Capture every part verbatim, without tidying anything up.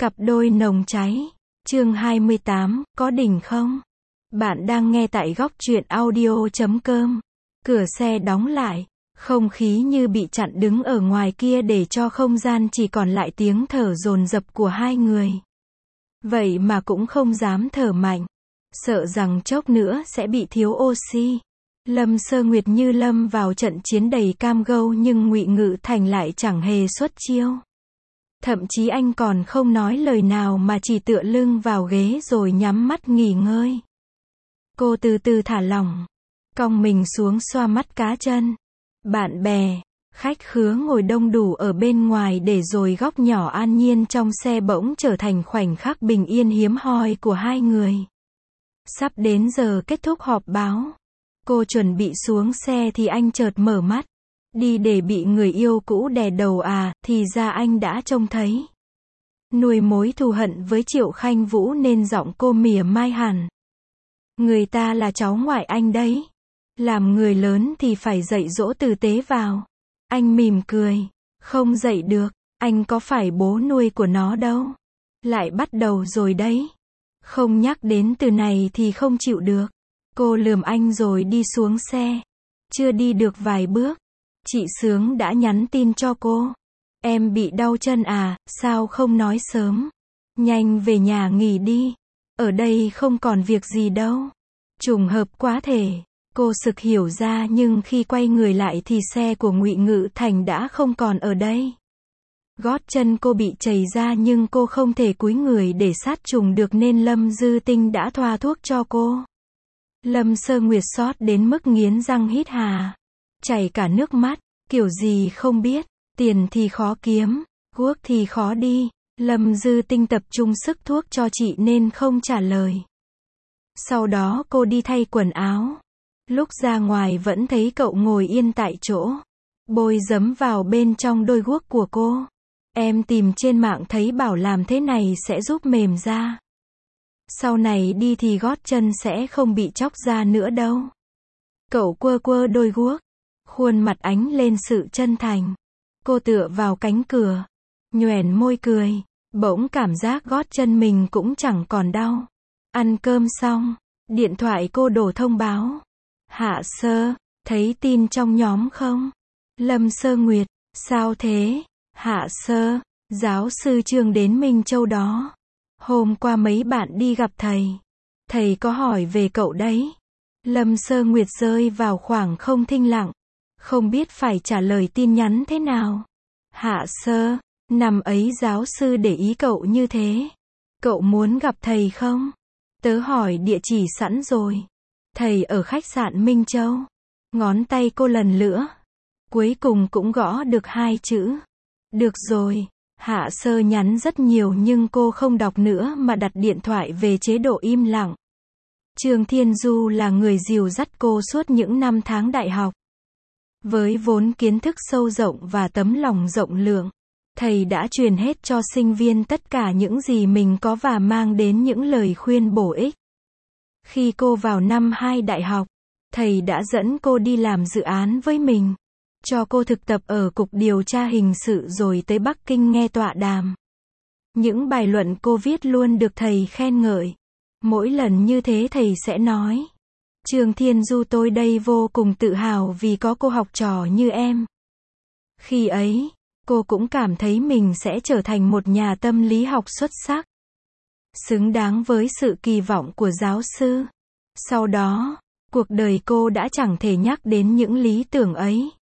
Cặp đôi nồng cháy. Chương hai mươi tám, có đỉnh không? Bạn đang nghe tại góc truyện audio chấm com. Cửa xe đóng lại, không khí như bị chặn đứng ở ngoài kia để cho không gian chỉ còn lại tiếng thở dồn dập của hai người. Vậy mà cũng không dám thở mạnh, sợ rằng chốc nữa sẽ bị thiếu oxy. Lâm Sơ Nguyệt như lâm vào trận chiến đầy cam go nhưng Ngụy Ngự Thành lại chẳng hề xuất chiêu. Thậm chí anh còn không nói lời nào mà chỉ tựa lưng vào ghế rồi nhắm mắt nghỉ ngơi. Cô từ từ thả lỏng, cong mình xuống xoa mắt cá chân. Bạn bè, khách khứa ngồi đông đủ ở bên ngoài để rồi góc nhỏ an nhiên trong xe bỗng trở thành khoảnh khắc bình yên hiếm hoi của hai người. Sắp đến giờ kết thúc họp báo. Cô chuẩn bị xuống xe thì anh chợt mở mắt. Đi để bị người yêu cũ đè đầu à, thì ra anh đã trông thấy. Nuôi mối thù hận với Triệu Khanh Vũ nên giọng cô mỉa mai hẳn. Người ta là cháu ngoại anh đấy. Làm người lớn thì phải dạy dỗ tử tế vào. Anh mỉm cười. Không dạy được, anh có phải bố nuôi của nó đâu. Lại bắt đầu rồi đấy. Không nhắc đến từ này thì không chịu được. Cô lườm anh rồi đi xuống xe. Chưa đi được vài bước, chị Sướng đã nhắn tin cho cô. Em bị đau chân à, sao không nói sớm? Nhanh về nhà nghỉ đi. Ở đây không còn việc gì đâu. Trùng hợp quá thể. Cô sực hiểu ra nhưng khi quay người lại thì xe của Ngụy Ngự Thành đã không còn ở đây. Gót chân cô bị chảy ra nhưng cô không thể cúi người để sát trùng được nên Lâm Dư Tinh đã thoa thuốc cho cô. Lâm Sơ Nguyệt xót đến mức nghiến răng hít hà. Chảy cả nước mắt, kiểu gì không biết, tiền thì khó kiếm, guốc thì khó đi. Lâm Dư Tinh tập trung sức thuốc cho chị nên không trả lời. Sau đó cô đi thay quần áo. Lúc ra ngoài vẫn thấy cậu ngồi yên tại chỗ. Bôi giấm vào bên trong đôi guốc của cô. Em tìm trên mạng thấy bảo làm thế này sẽ giúp mềm da. Sau này đi thì gót chân sẽ không bị chóc ra nữa đâu. Cậu quơ quơ đôi guốc. Khuôn mặt ánh lên sự chân thành. Cô tựa vào cánh cửa. Nhoẻn môi cười. Bỗng cảm giác gót chân mình cũng chẳng còn đau. Ăn cơm xong. Điện thoại cô đổ thông báo. Hạ Sơ, thấy tin trong nhóm không? Lâm Sơ Nguyệt, sao thế? Hạ Sơ, giáo sư Trương đến Minh Châu đó. Hôm qua mấy bạn đi gặp thầy. Thầy có hỏi về cậu đấy. Lâm Sơ Nguyệt rơi vào khoảng không thinh lặng. Không biết phải trả lời tin nhắn thế nào. Hạ Sơ, năm ấy giáo sư để ý cậu như thế. Cậu muốn gặp thầy không? Tớ hỏi địa chỉ sẵn rồi. Thầy ở khách sạn Minh Châu. Ngón tay cô lần nữa. Cuối cùng cũng gõ được hai chữ. Được rồi. Hạ Sơ nhắn rất nhiều nhưng cô không đọc nữa mà đặt điện thoại về chế độ im lặng. Trương Thiên Du là người dìu dắt cô suốt những năm tháng đại học. Với vốn kiến thức sâu rộng và tấm lòng rộng lượng, thầy đã truyền hết cho sinh viên tất cả những gì mình có và mang đến những lời khuyên bổ ích. Khi cô vào năm hai đại học, thầy đã dẫn cô đi làm dự án với mình. Cho cô thực tập ở Cục Điều tra Hình sự rồi tới Bắc Kinh nghe tọa đàm. Những bài luận cô viết luôn được thầy khen ngợi. Mỗi lần như thế thầy sẽ nói. Trương Thiên Du, tôi đây vô cùng tự hào vì có cô học trò như em. Khi ấy, cô cũng cảm thấy mình sẽ trở thành một nhà tâm lý học xuất sắc. Xứng đáng với sự kỳ vọng của giáo sư. Sau đó, cuộc đời cô đã chẳng thể nhắc đến những lý tưởng ấy.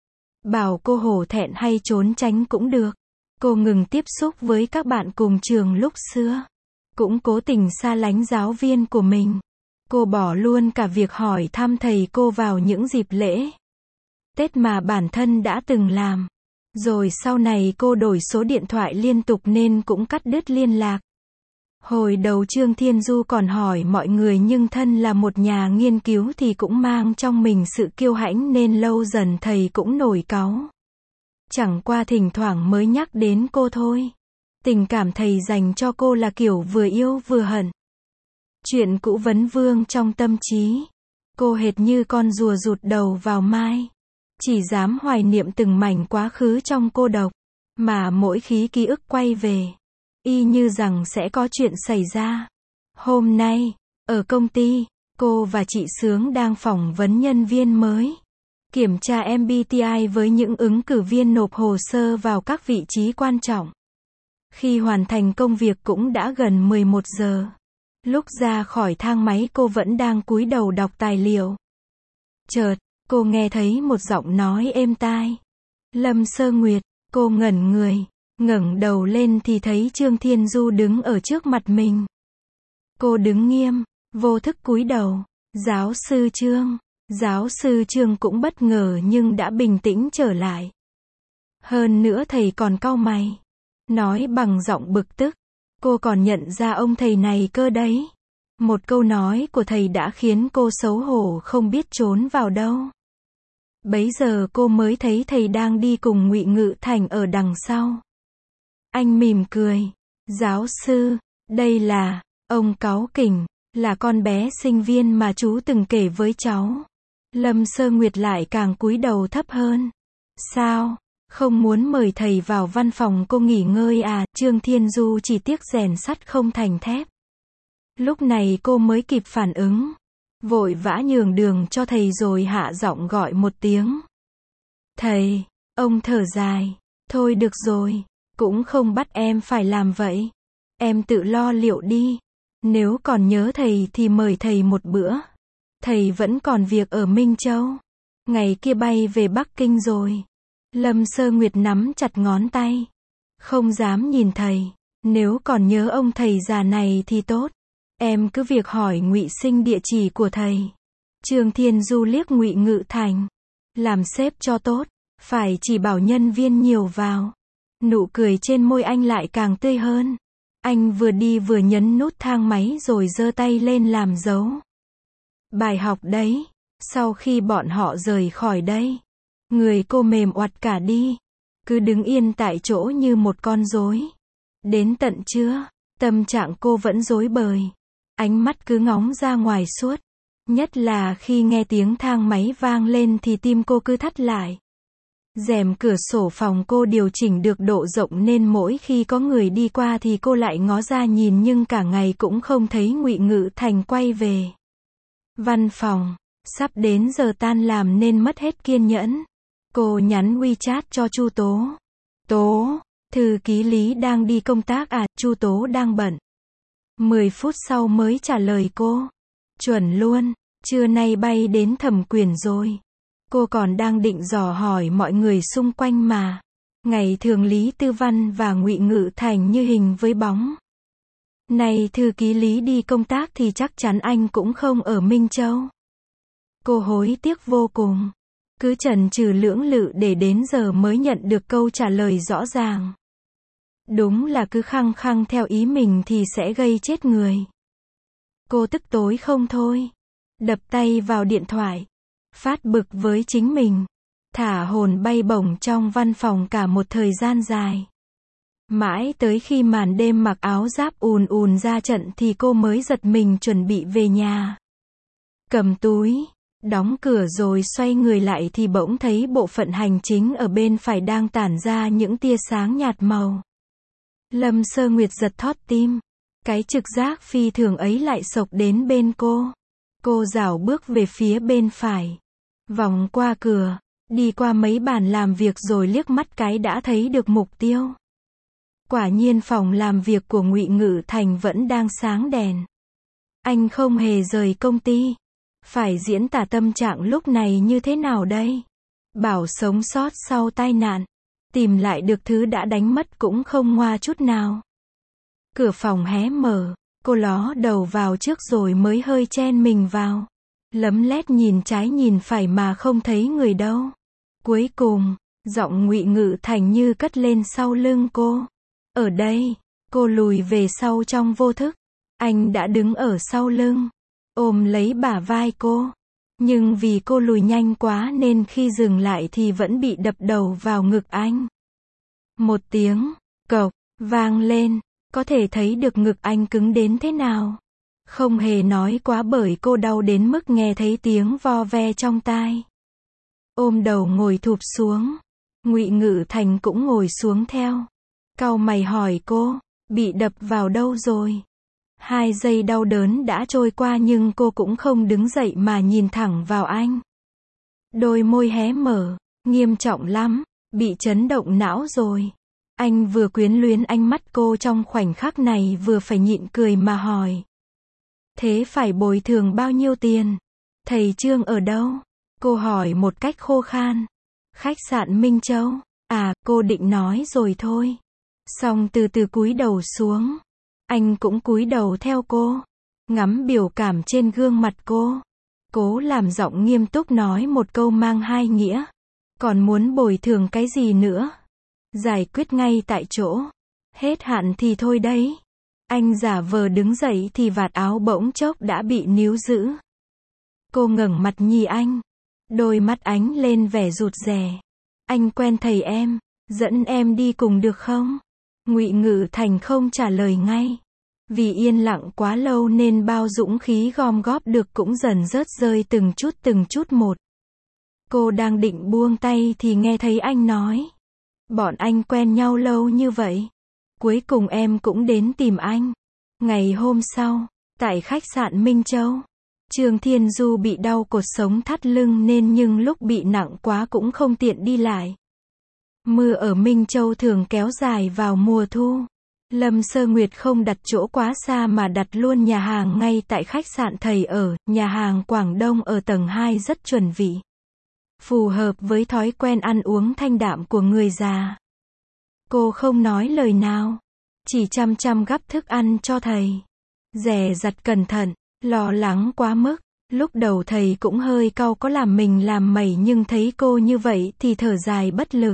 Bảo cô hổ thẹn hay trốn tránh cũng được. Cô ngừng tiếp xúc với các bạn cùng trường lúc xưa. Cũng cố tình xa lánh giáo viên của mình. Cô bỏ luôn cả việc hỏi thăm thầy cô vào những dịp lễ Tết mà bản thân đã từng làm. Rồi sau này cô đổi số điện thoại liên tục nên cũng cắt đứt liên lạc. Hồi đầu Trương Thiên Du còn hỏi mọi người nhưng thân là một nhà nghiên cứu thì cũng mang trong mình sự kiêu hãnh nên lâu dần thầy cũng nổi cáu. Chẳng qua thỉnh thoảng mới nhắc đến cô thôi. Tình cảm thầy dành cho cô là kiểu vừa yêu vừa hận. Chuyện cũ vấn vương trong tâm trí. Cô hệt như con rùa rụt đầu vào mai. Chỉ dám hoài niệm từng mảnh quá khứ trong cô độc. Mà mỗi khi ký ức quay về, y như rằng sẽ có chuyện xảy ra. Hôm nay, ở công ty, cô và chị Sướng đang phỏng vấn nhân viên mới. Kiểm tra em bê tê i với những ứng cử viên nộp hồ sơ vào các vị trí quan trọng. Khi hoàn thành công việc cũng đã gần mười một giờ. Lúc ra khỏi thang máy cô vẫn đang cúi đầu đọc tài liệu. Chợt, cô nghe thấy một giọng nói êm tai. Lâm Sơ Nguyệt, cô ngẩn người, ngẩng đầu lên thì thấy Trương Thiên Du đứng ở trước mặt mình. Cô đứng nghiêm, vô thức cúi đầu. Giáo sư Trương. Giáo sư Trương cũng bất ngờ nhưng đã bình tĩnh trở lại. Hơn nữa thầy còn cau mày. Nói bằng giọng bực tức. Cô còn nhận ra ông thầy này cơ đấy. Một câu nói của thầy đã khiến cô xấu hổ không biết trốn vào đâu. Bấy giờ cô mới thấy thầy đang đi cùng Ngụy Ngự Thành ở đằng sau. Anh mỉm cười. Giáo sư, đây là, ông cáu kỉnh, là con bé sinh viên mà chú từng kể với cháu. Lâm Sơ Nguyệt lại càng cúi đầu thấp hơn. Sao? Không muốn mời thầy vào văn phòng cô nghỉ ngơi à? Trương Thiên Du chỉ tiếc rèn sắt không thành thép. Lúc này cô mới kịp phản ứng. Vội vã nhường đường cho thầy rồi hạ giọng gọi một tiếng. Thầy, ông thở dài. Thôi được rồi, cũng không bắt em phải làm vậy. Em tự lo liệu đi. Nếu còn nhớ thầy thì mời thầy một bữa. Thầy vẫn còn việc ở Minh Châu. Ngày kia bay về Bắc Kinh rồi. Lâm Sơ Nguyệt nắm chặt ngón tay. Không dám nhìn thầy. Nếu còn nhớ ông thầy già này thì tốt. Em cứ việc hỏi Ngụy Sinh địa chỉ của thầy. Trương Thiên Du liếc Ngụy Ngự Thành. Làm sếp cho tốt. Phải chỉ bảo nhân viên nhiều vào. Nụ cười trên môi anh lại càng tươi hơn. Anh vừa đi vừa nhấn nút thang máy rồi giơ tay lên làm dấu. Bài học đấy. Sau khi bọn họ rời khỏi đây, người cô mềm oặt cả đi. Cứ đứng yên tại chỗ như một con rối. Đến tận trưa, tâm trạng cô vẫn rối bời. Ánh mắt cứ ngóng ra ngoài suốt. Nhất là khi nghe tiếng thang máy vang lên thì tim cô cứ thắt lại. Rèm cửa sổ phòng cô điều chỉnh được độ rộng nên mỗi khi có người đi qua thì cô lại ngó ra nhìn nhưng cả ngày cũng không thấy Ngụy Ngự Thành quay về. Văn phòng, sắp đến giờ tan làm nên mất hết kiên nhẫn. Cô nhắn WeChat cho Chu Tố. Tố, thư ký Lý đang đi công tác à? Chu Tố đang bận. mười phút sau mới trả lời cô. Chuẩn luôn, trưa nay bay đến Thẩm Quyền rồi. Cô còn đang định dò hỏi mọi người xung quanh mà. Ngày thường Lý Tư Văn và Ngụy Ngự Thành như hình với bóng. Này thư ký Lý đi công tác thì chắc chắn anh cũng không ở Minh Châu. Cô hối tiếc vô cùng. Cứ chần chừ lưỡng lự để đến giờ mới nhận được câu trả lời rõ ràng. Đúng là cứ khăng khăng theo ý mình thì sẽ gây chết người. Cô tức tối không thôi. Đập tay vào điện thoại. Phát bực với chính mình. Thả hồn bay bổng trong văn phòng cả một thời gian dài. Mãi tới khi màn đêm mặc áo giáp ùn ùn ra trận thì cô mới giật mình chuẩn bị về nhà. Cầm túi, đóng cửa rồi xoay người lại thì bỗng thấy bộ phận hành chính ở bên phải đang tản ra những tia sáng nhạt màu. Lâm Sơ Nguyệt giật thót tim. Cái trực giác phi thường ấy lại xộc đến bên cô. Cô rảo bước về phía bên phải. Vòng qua cửa, đi qua mấy bàn làm việc rồi liếc mắt cái đã thấy được mục tiêu. Quả nhiên phòng làm việc của Ngụy Ngự Thành vẫn đang sáng đèn. Anh không hề rời công ty. Phải diễn tả tâm trạng lúc này như thế nào đây? Bảo sống sót sau tai nạn. Tìm lại được thứ đã đánh mất cũng không ngoa chút nào. Cửa phòng hé mở. Cô ló đầu vào trước rồi mới hơi chen mình vào. Lấm lét nhìn trái nhìn phải mà không thấy người đâu. Cuối cùng, giọng Ngụy Ngự Thành như cất lên sau lưng cô. Ở đây, cô lùi về sau trong vô thức. Anh đã đứng ở sau lưng, ôm lấy bả vai cô. Nhưng vì cô lùi nhanh quá nên khi dừng lại thì vẫn bị đập đầu vào ngực anh. Một tiếng, cộc, vang lên, có thể thấy được ngực anh cứng đến thế nào. Không hề nói quá bởi cô đau đến mức nghe thấy tiếng vo ve trong tai. Ôm đầu ngồi thụp xuống. Ngụy Ngự Thành cũng ngồi xuống theo. Cau mày hỏi cô, Bị đập vào đâu rồi? Hai giây đau đớn đã trôi qua nhưng cô cũng không đứng dậy mà nhìn thẳng vào anh. Đôi môi hé mở, nghiêm trọng lắm, bị chấn động não rồi. Anh vừa quyến luyến ánh mắt cô trong khoảnh khắc này vừa phải nhịn cười mà hỏi. Thế phải bồi thường bao nhiêu tiền? Thầy Trương ở đâu? Cô hỏi một cách khô khan. Khách sạn Minh Châu. À, cô định nói rồi thôi. Xong từ từ cúi đầu xuống. Anh cũng cúi đầu theo cô. Ngắm biểu cảm trên gương mặt cô. Cố làm giọng nghiêm túc nói một câu mang hai nghĩa. Còn muốn bồi thường cái gì nữa? Giải quyết ngay tại chỗ. Hết hạn thì thôi đấy. Anh giả vờ đứng dậy thì vạt áo bỗng chốc đã bị níu giữ. Cô ngẩng mặt nhìn anh. Đôi mắt ánh lên vẻ rụt rè. Anh quen thầy em, dẫn em đi cùng được không? Ngụy Ngự Thành không trả lời ngay. Vì yên lặng quá lâu nên bao dũng khí gom góp được cũng dần rớt rơi từng chút từng chút một. Cô đang định buông tay thì nghe thấy anh nói. Bọn anh quen nhau lâu như vậy. Cuối cùng em cũng đến tìm anh. Ngày hôm sau, tại khách sạn Minh Châu, Trương Thiên Du bị đau cột sống thắt lưng nên nhưng lúc bị nặng quá cũng không tiện đi lại. Mưa ở Minh Châu thường kéo dài vào mùa thu. Lâm Sơ Nguyệt không đặt chỗ quá xa mà đặt luôn nhà hàng ngay tại khách sạn thầy ở, nhà hàng Quảng Đông ở tầng hai rất chuẩn vị. Phù hợp với thói quen ăn uống thanh đạm của người già. Cô không nói lời nào, chỉ chăm chăm gắp thức ăn cho thầy. Dè dặt cẩn thận, lo lắng quá mức. Lúc đầu thầy cũng hơi cau có làm mình làm mẩy nhưng thấy cô như vậy thì thở dài bất lực.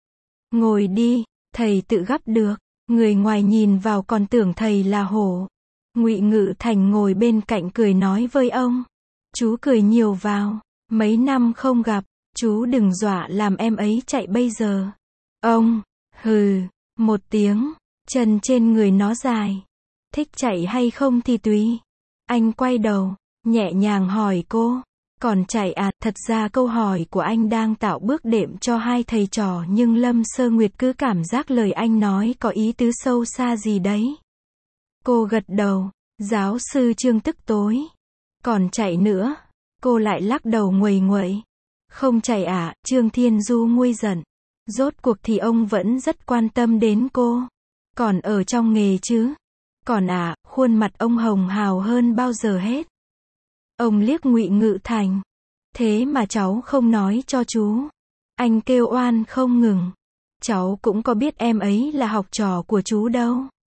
Ngồi đi, thầy tự gắp được. Người ngoài nhìn vào còn tưởng thầy là hổ. Ngụy Ngự Thành ngồi bên cạnh cười nói với ông. Chú cười nhiều vào, mấy năm không gặp, chú đừng dọa làm em ấy chạy bây giờ. Ông, hừ, một tiếng, chân trên người nó dài. Thích chạy hay không thì tùy. Anh quay đầu, nhẹ nhàng hỏi cô. Còn chạy à? Thật ra câu hỏi của anh đang tạo bước đệm cho hai thầy trò nhưng Lâm Sơ Nguyệt cứ cảm giác lời anh nói có ý tứ sâu xa gì đấy. Cô gật đầu. Giáo sư Trương tức tối. Còn chạy nữa? Cô lại lắc đầu nguầy nguậy. Không chạy à? Trương Thiên Du nguôi giận. Rốt cuộc thì ông vẫn rất quan tâm đến cô. Còn ở trong nghề chứ? Còn à, khuôn mặt ông hồng hào hơn bao giờ hết. Ông liếc Ngụy Ngự Thành. Thế mà cháu không nói cho chú. Anh kêu oan không ngừng. Cháu cũng có biết em ấy là học trò của chú đâu.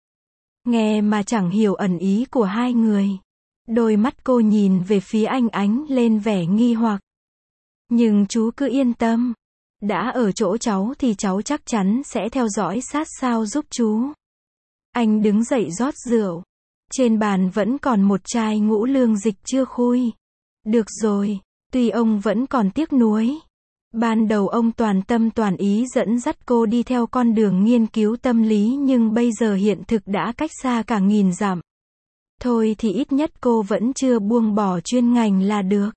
Nghe mà chẳng hiểu ẩn ý của hai người. Đôi mắt cô nhìn về phía anh ánh lên vẻ nghi hoặc. Nhưng chú cứ yên tâm. Đã ở chỗ cháu thì cháu chắc chắn sẽ theo dõi sát sao giúp chú. Anh đứng dậy rót rượu. Trên bàn vẫn còn một chai ngũ lương dịch chưa khui. Được rồi, tuy ông vẫn còn tiếc nuối. Ban đầu ông toàn tâm toàn ý dẫn dắt cô đi theo con đường nghiên cứu tâm lý nhưng bây giờ hiện thực đã cách xa cả nghìn dặm. Thôi thì ít nhất cô vẫn chưa buông bỏ chuyên ngành là được.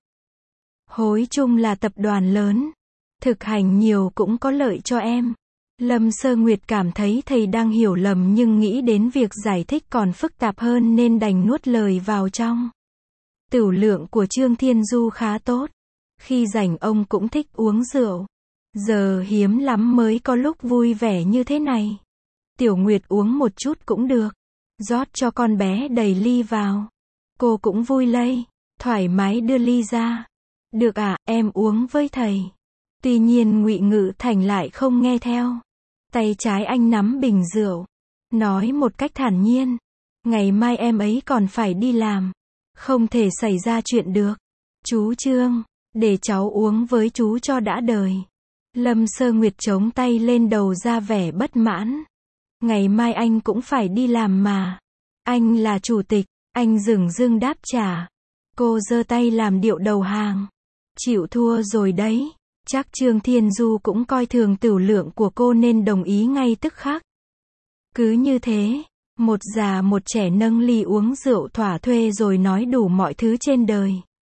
Hối chung là tập đoàn lớn. Thực hành nhiều cũng có lợi cho em. Lâm Sơ Nguyệt cảm thấy thầy đang hiểu lầm nhưng nghĩ đến việc giải thích còn phức tạp hơn nên đành nuốt lời vào trong. Tửu lượng của Trương Thiên Du khá tốt. Khi rảnh ông cũng thích uống rượu. Giờ hiếm lắm mới có lúc vui vẻ như thế này. Tiểu Nguyệt uống một chút cũng được. Rót cho con bé đầy ly vào. Cô cũng vui lây. Thoải mái đưa ly ra. Được ạ, à, em uống với thầy. Tuy nhiên Ngụy Ngự Thành lại không nghe theo. Tay trái anh nắm bình rượu. Nói một cách thản nhiên. Ngày mai em ấy còn phải đi làm. Không thể xảy ra chuyện được. Chú Trương, để cháu uống với chú cho đã đời. Lâm Sơ Nguyệt chống tay lên đầu ra vẻ bất mãn. Ngày mai anh cũng phải đi làm mà. Anh là chủ tịch. Anh dửng dưng đáp trả. Cô giơ tay làm điệu đầu hàng. Chịu thua rồi đấy. Chắc Trương Thiên Du cũng coi thường tửu lượng của cô nên đồng ý ngay tức khắc. Cứ như thế, một già một trẻ nâng ly uống rượu thỏa thuê rồi nói đủ mọi thứ trên đời.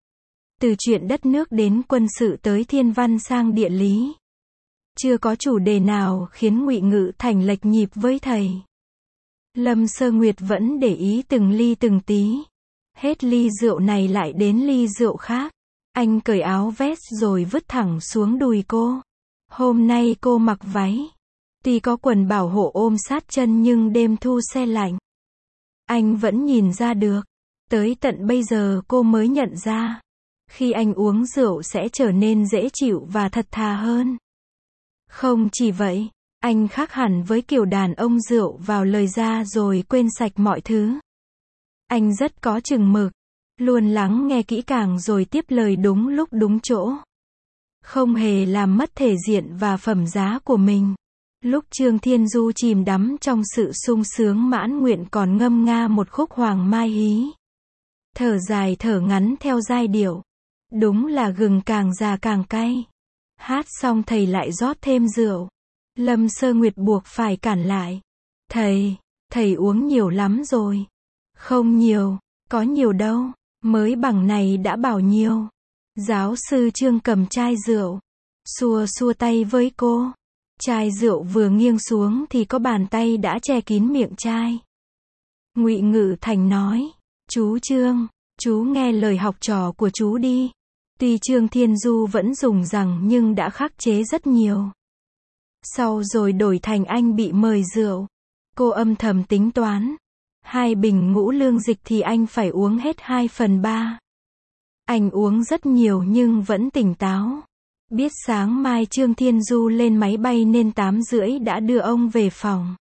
Từ chuyện đất nước đến quân sự tới thiên văn sang địa lý. Chưa có chủ đề nào khiến Ngụy Ngự Thành lệch nhịp với thầy. Lâm Sơ Nguyệt vẫn để ý từng ly từng tí. Hết ly rượu này lại đến ly rượu khác. Anh cởi áo vest rồi vứt thẳng xuống đùi cô. Hôm nay cô mặc váy. Tuy có quần bảo hộ ôm sát chân nhưng đêm thu se lạnh. Anh vẫn nhìn ra được. Tới tận bây giờ cô mới nhận ra. Khi anh uống rượu sẽ trở nên dễ chịu và thật thà hơn. Không chỉ vậy, anh khác hẳn với kiểu đàn ông rượu vào lời ra rồi quên sạch mọi thứ. Anh rất có chừng mực. Luôn lắng nghe kỹ càng rồi tiếp lời đúng lúc đúng chỗ. Không hề làm mất thể diện và phẩm giá của mình. Lúc Trương Thiên Du chìm đắm trong sự sung sướng mãn nguyện còn ngâm nga một khúc Hoàng Mai Hí. Thở dài thở ngắn theo giai điệu. Đúng là gừng càng già càng cay. Hát xong thầy lại rót thêm rượu. Lâm Sơ Nguyệt buộc phải cản lại. Thầy, thầy uống nhiều lắm rồi. Không nhiều, có nhiều đâu, mới bằng này đã bảo nhiều. Giáo sư Trương cầm chai rượu, xua xua tay với cô. Chai rượu vừa nghiêng xuống thì có bàn tay đã che kín miệng chai. Ngụy Ngự Thành nói, chú Trương, chú nghe lời học trò của chú đi. Tuy Trương Thiên Du vẫn dùng rằng nhưng đã khắc chế rất nhiều. Sau rồi đổi thành anh bị mời rượu. Cô âm thầm tính toán. Hai bình ngũ lương dịch thì anh phải uống hết hai phần ba. Anh uống rất nhiều nhưng vẫn tỉnh táo. Biết sáng mai Trương Thiên Du lên máy bay nên tám rưỡi đã đưa ông về phòng.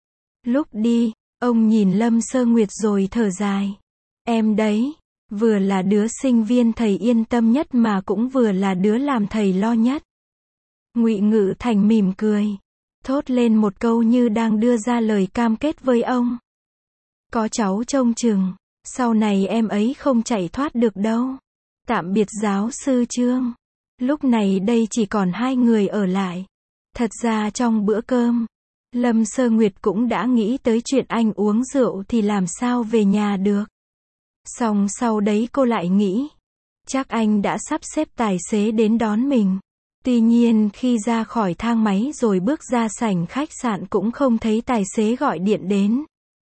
Lúc đi, ông nhìn Lâm Sơ Nguyệt rồi thở dài. Em đấy, vừa là đứa sinh viên thầy yên tâm nhất mà cũng vừa là đứa làm thầy lo nhất. Ngụy Ngự Thành mỉm cười, thốt lên một câu như đang đưa ra lời cam kết với ông. Có cháu trông chừng, sau này em ấy không chạy thoát được đâu. Tạm biệt giáo sư Trương. Lúc này đây chỉ còn hai người ở lại. Thật ra trong bữa cơm, Lâm Sơ Nguyệt cũng đã nghĩ tới chuyện anh uống rượu thì làm sao về nhà được. Xong sau đấy cô lại nghĩ, chắc anh đã sắp xếp tài xế đến đón mình. Tuy nhiên khi ra khỏi thang máy rồi bước ra sảnh khách sạn cũng không thấy tài xế gọi điện đến.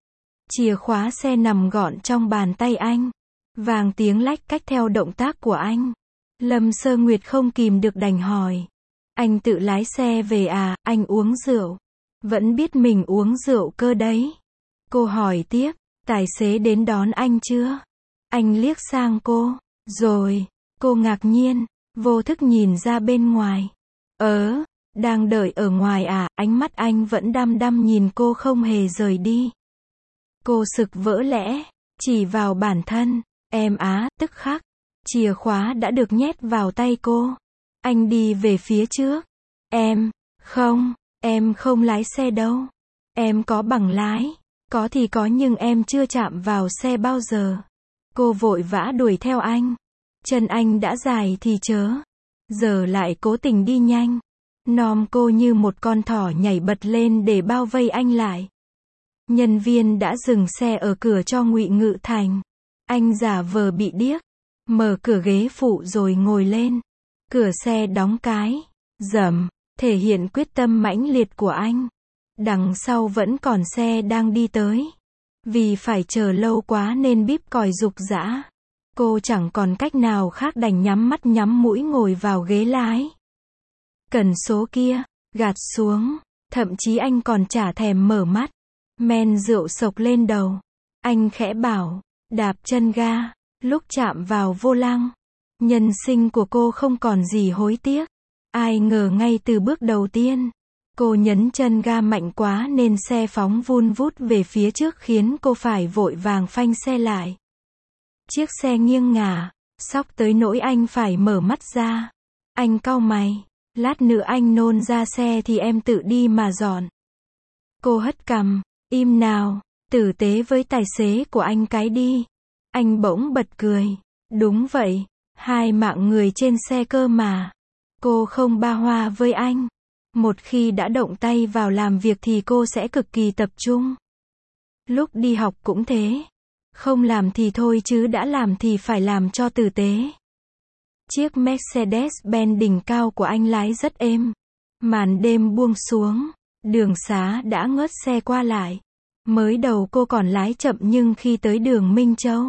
Chìa khóa xe nằm gọn trong bàn tay anh. Vàng tiếng lách cách theo động tác của anh. Lâm Sơ Nguyệt không kìm được đành hỏi. Anh tự lái xe về à, anh uống rượu. Vẫn biết mình uống rượu cơ đấy. Cô hỏi tiếp, tài xế đến đón anh chưa? Anh liếc sang cô. Rồi, cô ngạc nhiên, vô thức nhìn ra bên ngoài. Ờ, đang đợi ở ngoài à, ánh mắt anh vẫn đăm đăm nhìn cô không hề rời đi. Cô sực vỡ lẽ, chỉ vào bản thân. Em á, tức khắc. Chìa khóa đã được nhét vào tay cô. Anh đi về phía trước. Em, không, em không lái xe đâu. Em có bằng lái. Có thì có nhưng em chưa chạm vào xe bao giờ. Cô vội vã đuổi theo anh. Chân anh đã dài thì chớ. Giờ lại cố tình đi nhanh. Nom cô như một con thỏ nhảy bật lên để bao vây anh lại. Nhân viên đã dừng xe ở cửa cho Ngụy Ngự Thành. Anh giả vờ bị điếc. Mở cửa ghế phụ rồi ngồi lên. Cửa xe đóng cái. Rầm. Thể hiện quyết tâm mãnh liệt của anh. Đằng sau vẫn còn xe đang đi tới. Vì phải chờ lâu quá nên bíp còi rục rã. Cô chẳng còn cách nào khác đành nhắm mắt nhắm mũi ngồi vào ghế lái. Cần số kia. Gạt xuống. Thậm chí anh còn chả thèm mở mắt. Men rượu sộc lên đầu. Anh khẽ bảo. Đạp chân ga. Lúc chạm vào vô lăng. Nhân sinh của cô không còn gì hối tiếc. Ai ngờ ngay từ bước đầu tiên. Cô nhấn chân ga mạnh quá nên xe phóng vun vút về phía trước khiến cô phải vội vàng phanh xe lại. Chiếc xe nghiêng ngả. Sóc tới nỗi anh phải mở mắt ra. Anh cau mày. Lát nữa anh nôn ra xe thì em tự đi mà dọn. Cô hất cằm. Im nào. Tử tế với tài xế của anh cái đi. Anh bỗng bật cười. Đúng vậy. Hai mạng người trên xe cơ mà. Cô không ba hoa với anh. Một khi đã động tay vào làm việc thì cô sẽ cực kỳ tập trung. Lúc đi học cũng thế. Không làm thì thôi chứ đã làm thì phải làm cho tử tế. Chiếc Mercedes-Benz đỉnh cao của anh lái rất êm. Màn đêm buông xuống. Đường xá đã ngớt xe qua lại. Mới đầu cô còn lái chậm nhưng khi tới đường Minh Châu,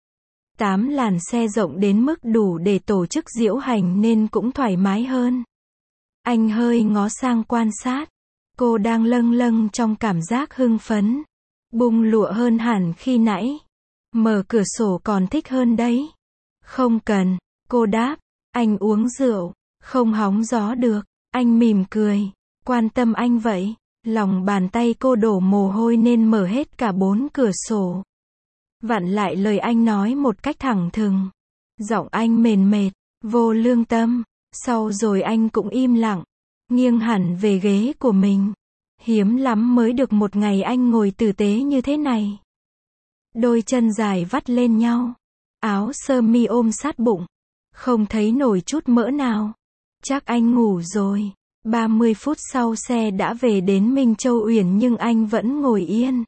tám làn xe rộng đến mức đủ để tổ chức diễu hành nên cũng thoải mái hơn. Anh hơi ngó sang quan sát. Cô đang lâng lâng trong cảm giác hưng phấn. Bung lụa hơn hẳn khi nãy. Mở cửa sổ còn thích hơn đấy. Không cần, cô đáp. Anh uống rượu, không hóng gió được. Anh mỉm cười. Quan tâm anh vậy. Lòng bàn tay cô đổ mồ hôi nên mở hết cả bốn cửa sổ. Vặn lại lời anh nói một cách thẳng thừng. Giọng anh mềm mệt, vô lương tâm. Sau rồi anh cũng im lặng, nghiêng hẳn về ghế của mình. Hiếm lắm mới được một ngày anh ngồi tử tế như thế này. Đôi chân dài vắt lên nhau, áo sơ mi ôm sát bụng, không thấy nổi chút mỡ nào. Chắc anh ngủ rồi. ba mươi phút sau xe đã về đến Minh Châu Uyển nhưng anh vẫn ngồi yên.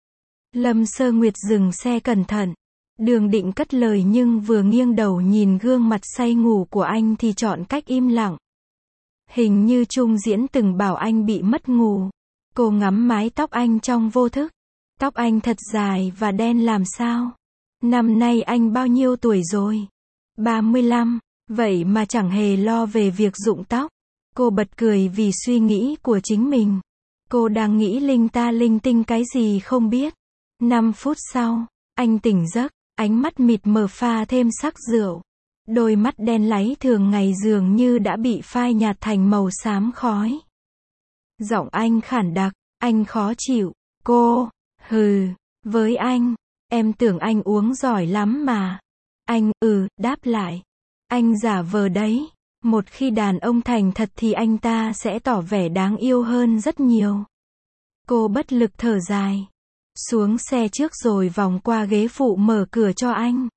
Lâm Sơ Nguyệt dừng xe cẩn thận. Đường định cất lời nhưng vừa nghiêng đầu nhìn gương mặt say ngủ của anh thì chọn cách im lặng. Hình như Trung Diễn từng bảo anh bị mất ngủ. Cô ngắm mái tóc anh trong vô thức. Tóc anh thật dài và đen làm sao? Năm nay anh bao nhiêu tuổi rồi? ba mươi lăm. Vậy mà chẳng hề lo về việc rụng tóc. Cô bật cười vì suy nghĩ của chính mình. Cô đang nghĩ linh ta linh tinh cái gì không biết. năm phút sau, anh tỉnh giấc. Ánh mắt mịt mờ pha thêm sắc rượu. Đôi mắt đen láy thường ngày dường như đã bị phai nhạt thành màu xám khói. Giọng anh khản đặc, anh khó chịu. Cô, hừ, với anh, em tưởng anh uống giỏi lắm mà. Anh, ừ, đáp lại. Anh giả vờ đấy. Một khi đàn ông thành thật thì anh ta sẽ tỏ vẻ đáng yêu hơn rất nhiều. Cô bất lực thở dài. Xuống xe trước rồi vòng qua ghế phụ mở cửa cho anh.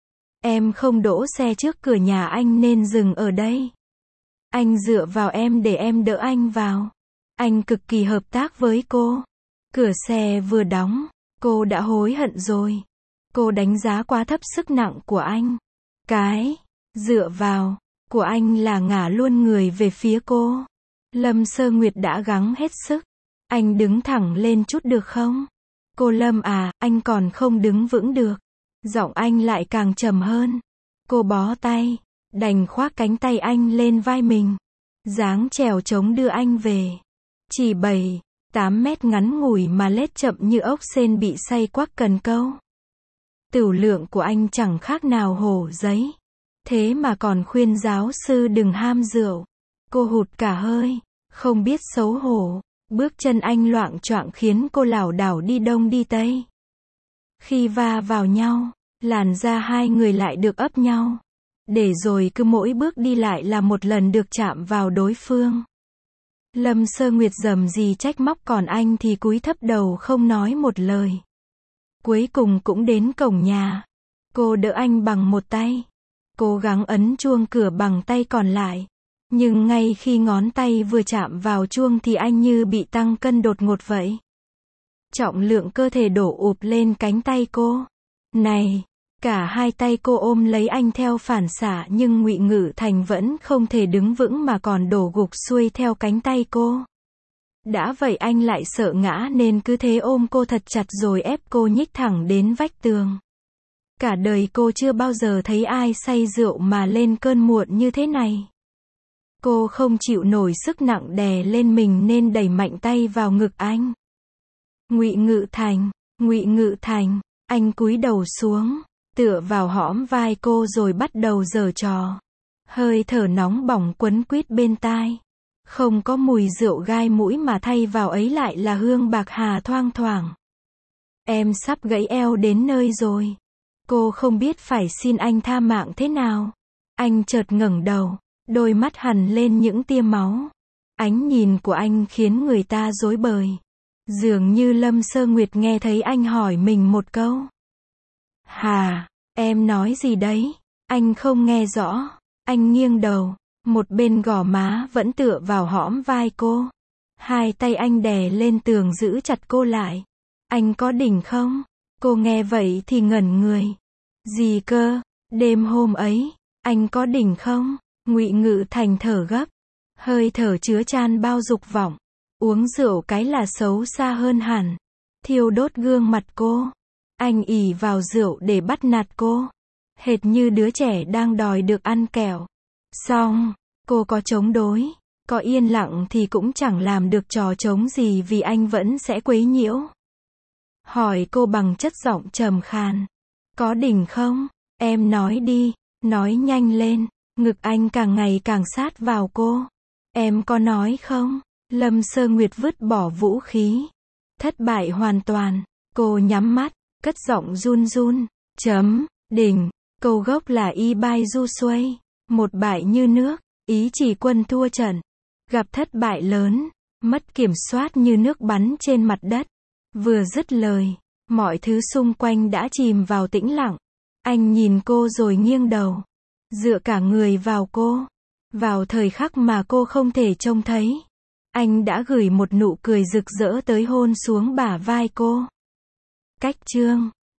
Em không đỗ xe trước cửa nhà anh nên dừng ở đây. Anh dựa vào em để em đỡ anh vào. Anh cực kỳ hợp tác với cô. Cửa xe vừa đóng, cô đã hối hận rồi. Cô đánh giá quá thấp sức nặng của anh. Cái dựa vào của anh là ngả luôn người về phía cô. Lâm Sơ Nguyệt đã gắng hết sức. Anh đứng thẳng lên chút được không? Cô Lâm à, anh còn không đứng vững được. Giọng anh lại càng trầm hơn. Cô bó tay, đành khoác cánh tay anh lên vai mình. Dáng trèo trống đưa anh về. Chỉ bảy, tám mét ngắn ngủi mà lết chậm như ốc sên bị xay quắc cần câu. Tửu lượng của anh chẳng khác nào hổ giấy. Thế mà còn khuyên giáo sư đừng ham rượu. Cô hụt cả hơi, không biết xấu hổ. Bước chân anh loạng choạng khiến cô lảo đảo đi đông đi tây. Khi va vào nhau, làn da hai người lại được ấp nhau. Để rồi cứ mỗi bước đi lại là một lần được chạm vào đối phương. Lâm Sơ Nguyệt rầm rì trách móc còn anh thì cúi thấp đầu không nói một lời. Cuối cùng cũng đến cổng nhà. Cô đỡ anh bằng một tay. Cố gắng ấn chuông cửa bằng tay còn lại. Nhưng ngay khi ngón tay vừa chạm vào chuông thì anh như bị tăng cân đột ngột vậy. Trọng lượng cơ thể đổ ụp lên cánh tay cô. Này! Cả hai tay cô ôm lấy anh theo phản xạ nhưng Ngụy Ngự Thành vẫn không thể đứng vững mà còn đổ gục xuôi theo cánh tay cô. Đã vậy anh lại sợ ngã nên cứ thế ôm cô thật chặt rồi ép cô nhích thẳng đến vách tường. Cả đời cô chưa bao giờ thấy ai say rượu mà lên cơn muộn như thế này. Cô không chịu nổi sức nặng đè lên mình nên đẩy mạnh tay vào ngực anh. Ngụy Ngự Thành, Ngụy Ngự Thành, anh cúi đầu xuống, tựa vào hõm vai cô rồi bắt đầu giở trò. Hơi thở nóng bỏng quấn quýt bên tai. Không có mùi rượu gai mũi mà thay vào ấy lại là hương bạc hà thoang thoảng. Em sắp gãy eo đến nơi rồi. Cô không biết phải xin anh tha mạng thế nào. Anh chợt ngẩng đầu, đôi mắt hằn lên những tia máu. Ánh nhìn của anh khiến người ta rối bời. Dường như Lâm Sơ Nguyệt nghe thấy anh hỏi mình một câu. Hà, em nói gì đấy? Anh không nghe rõ. Anh nghiêng đầu, một bên gò má vẫn tựa vào hõm vai cô. Hai tay anh đè lên tường giữ chặt cô lại. Anh có đỉnh không? Cô nghe vậy thì ngẩn người. Gì cơ? Đêm hôm ấy, anh có đỉnh không? Ngụy Ngự Thành thở gấp. Hơi thở chứa chan bao dục vọng. Uống rượu cái là xấu xa hơn hẳn. thiêu đốt gương mặt cô. Anh ỷ vào rượu để bắt nạt cô. Hệt như đứa trẻ đang đòi được ăn kẹo. Xong, cô có chống đối, có yên lặng thì cũng chẳng làm được trò trống gì vì anh vẫn sẽ quấy nhiễu. Hỏi cô bằng chất giọng trầm khàn. Có đỉnh không? Em nói đi, nói nhanh lên. Ngực anh càng ngày càng sát vào cô. Em có nói không? Lâm Sơ Nguyệt vứt bỏ vũ khí. Thất bại hoàn toàn. Cô nhắm mắt, cất giọng run run. Chấm, đỉnh. Câu gốc là y bai du xuây. Một bại như nước. Ý chỉ quân thua trận. Gặp thất bại lớn. Mất kiểm soát như nước bắn trên mặt đất. Vừa dứt lời, mọi thứ xung quanh đã chìm vào tĩnh lặng. Anh nhìn cô rồi nghiêng đầu. Dựa cả người vào cô. Vào thời khắc mà cô không thể trông thấy. Anh đã gửi một nụ cười rực rỡ tới hôn xuống bả vai cô. Cách chương